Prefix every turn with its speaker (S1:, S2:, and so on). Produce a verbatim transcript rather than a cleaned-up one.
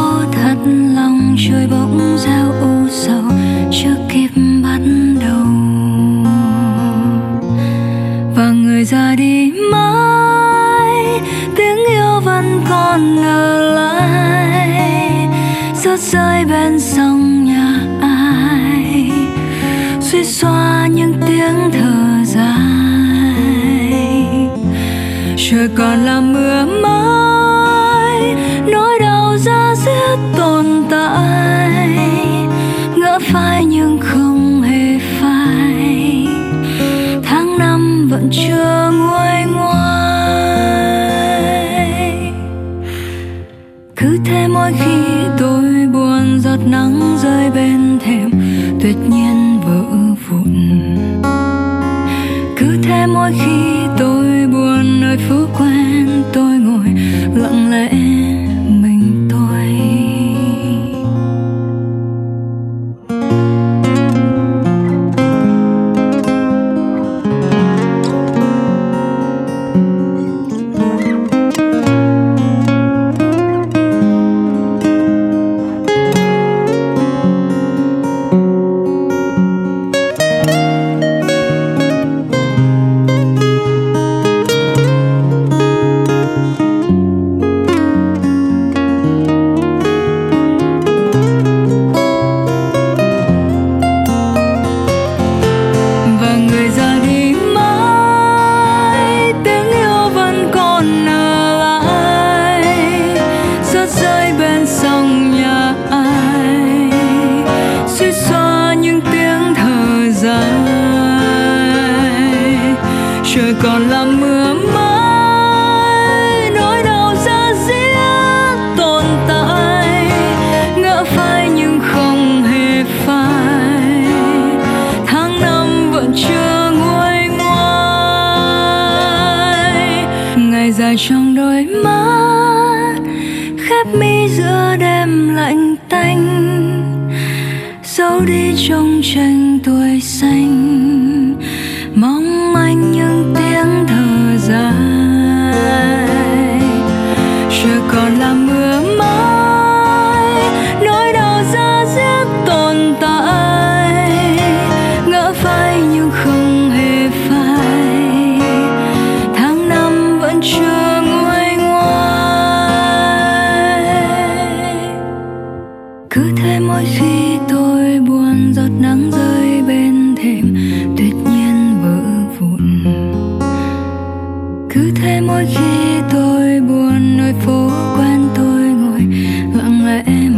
S1: thật lòng trời bỗng gieo u sầu chưa kịp bắt đầu, và người ra đi mãi tiếng yêu vẫn còn ở lại, rớt rơi bên sông nhà ai suýt xoa những tiếng thở dài. Trời còn là mưa mãi, nỗi đau da diết tồn tại, ngỡ phai nhưng không hề phai, tháng năm vẫn chưa nguôi ngoai. Cứ thế mỗi khi tôi buồn, giọt nắng rơi bên thềm tuyệt nhiên vỡ vụn. Cứ thế mỗi khi tôi buồn, nơi phố quen tôi ngồi lặng lẽ mình tôi. Trời còn là mưa mãi, nỗi đau da diết tồn tại, ngỡ phai nhưng không hề phai, tháng năm vẫn chưa nguôi ngoai. Ngày dài trong đôi mắt, khép mi giữa đêm lạnh tanh, giấu đi trong tranh tuổi xanh, mong manh những tiếng thở dài. Trời còn là mưa mãi, nỗi đau da diết tồn tại, ngỡ phai nhưng không hề phai, tháng năm vẫn chưa nguôi ngoai. Cứ thế mỗi khi tôi buồn, giọt nắng rơi bên thềm tuyệt nhiên vỡ vụn. Cứ thế mỗi khi tôi buồn, nơi phố quen tôi ngồi lặng lẽ